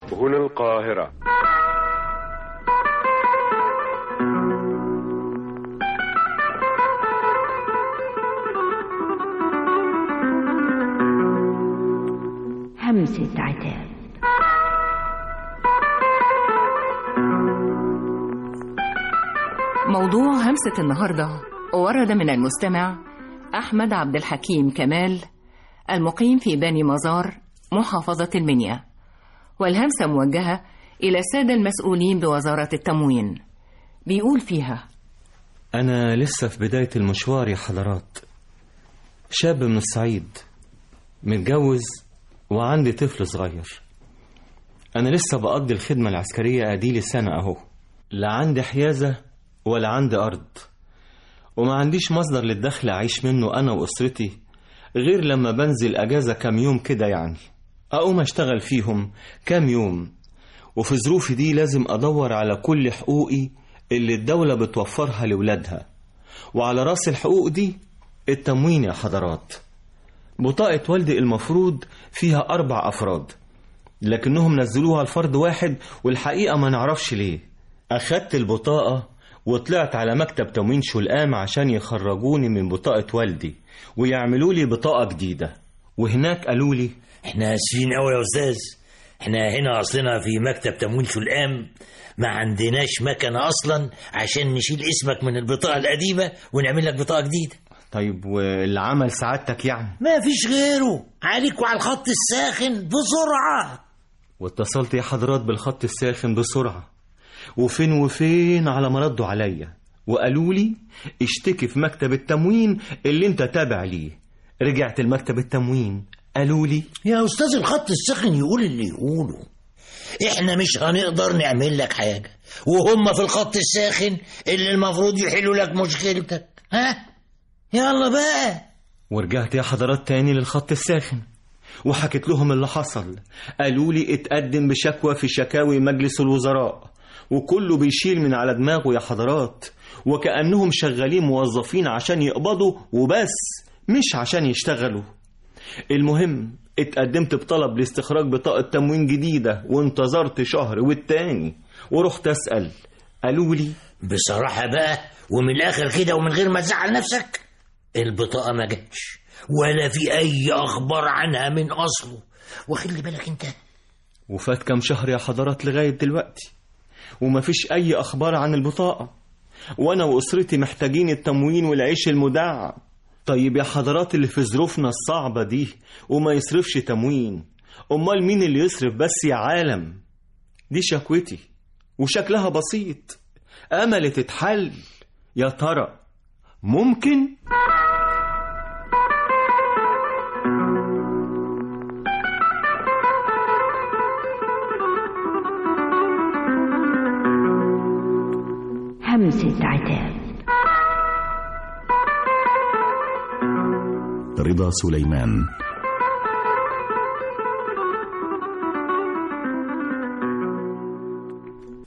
هنا القاهرة. همسة عتاب. موضوع همسة النهاردة ورد من المستمع أحمد عبد الحكيم كمال المقيم في بني مزار محافظة المنيا، والهمسة موجهة إلى السادة المسؤولين بوزارة التموين. بيقول فيها: أنا لسه في بداية المشوار يا حضرات، شاب من الصعيد، متجوز وعندي طفل صغير. أنا لسه بقضي الخدمة العسكرية أديلي سنة أهو، لا عندي حيازة ولا عندي أرض، وما عنديش مصدر للدخل أعيش منه أنا وأسرتي غير لما بنزل أجازة كام يوم كده، يعني أقوم أشتغل فيهم كام يوم. وفي ظروفي دي لازم أدور على كل حقوقي اللي الدولة بتوفرها لولادها، وعلى رأس الحقوق دي التموين يا حضرات. بطاقة والدي المفروض فيها 4 أفراد، لكنهم نزلوها لفرد واحد، والحقيقة ما نعرفش ليه. أخدت البطاقة وطلعت على مكتب تموين شلقام عشان يخرجوني من بطاقة والدي ويعملوا لي بطاقة جديدة، وهناك قالوا لي: احنا اسفين قوي يا أستاذ، احنا هنا أصلنا في مكتب تموين شلقام، ما عندناش مكنة أصلا عشان نشيل اسمك من البطاقة القديمة ونعمل لك بطاقة جديدة. طيب واللي عمل سعادتك يعني؟ ما فيش غيره، عليك وعلى الخط الساخن بسرعة. واتصلت يا حضرات بالخط الساخن بسرعة، وفين على ما ردوا عليا وقالوا لي: اشتكي في مكتب التموين اللي انت تابع ليه. رجعت المكتب التموين، قالوا لي: يا أستاذ الخط الساخن يقول اللي يقوله، احنا مش هنقدر نعمل لك حاجة، وهم في الخط الساخن اللي المفروض يحلوا لك مشكلتك. ها يلا بقى. ورجعت يا حضرات تاني للخط الساخن وحكيت لهم اللي حصل. قالوا لي: اتقدم بشكوى في شكاوي مجلس الوزراء، وكله بيشيل من على دماغه يا حضرات، وكأنهم شغالين موظفين عشان يقبضوا وبس، مش عشان يشتغلوا. المهم اتقدمت بطلب لاستخراج بطاقة تموين جديدة، وانتظرت شهر والتاني، ورحت أسأل. قالوا لي: بصراحة بقى ومن الآخر كده ومن غير ما تزعل نفسك، البطاقة ما جاتش ولا في أي أخبار عنها من أصله، وخلي بالك انت. وفات كام شهر يا حضرات لغاية دلوقتي ومفيش أي أخبار عن البطاقة، وأنا وأسرتي محتاجين التموين والعيش المدعم. طيب يا حضرات، اللي في ظروفنا الصعبة دي وما يصرفش تموين، أمال مين اللي يصرف بس يا عالم؟ دي شكوتي وشكلها بسيط، أمل تتحل. يا ترى ممكن؟ همسة عتاب. رضا سليمان.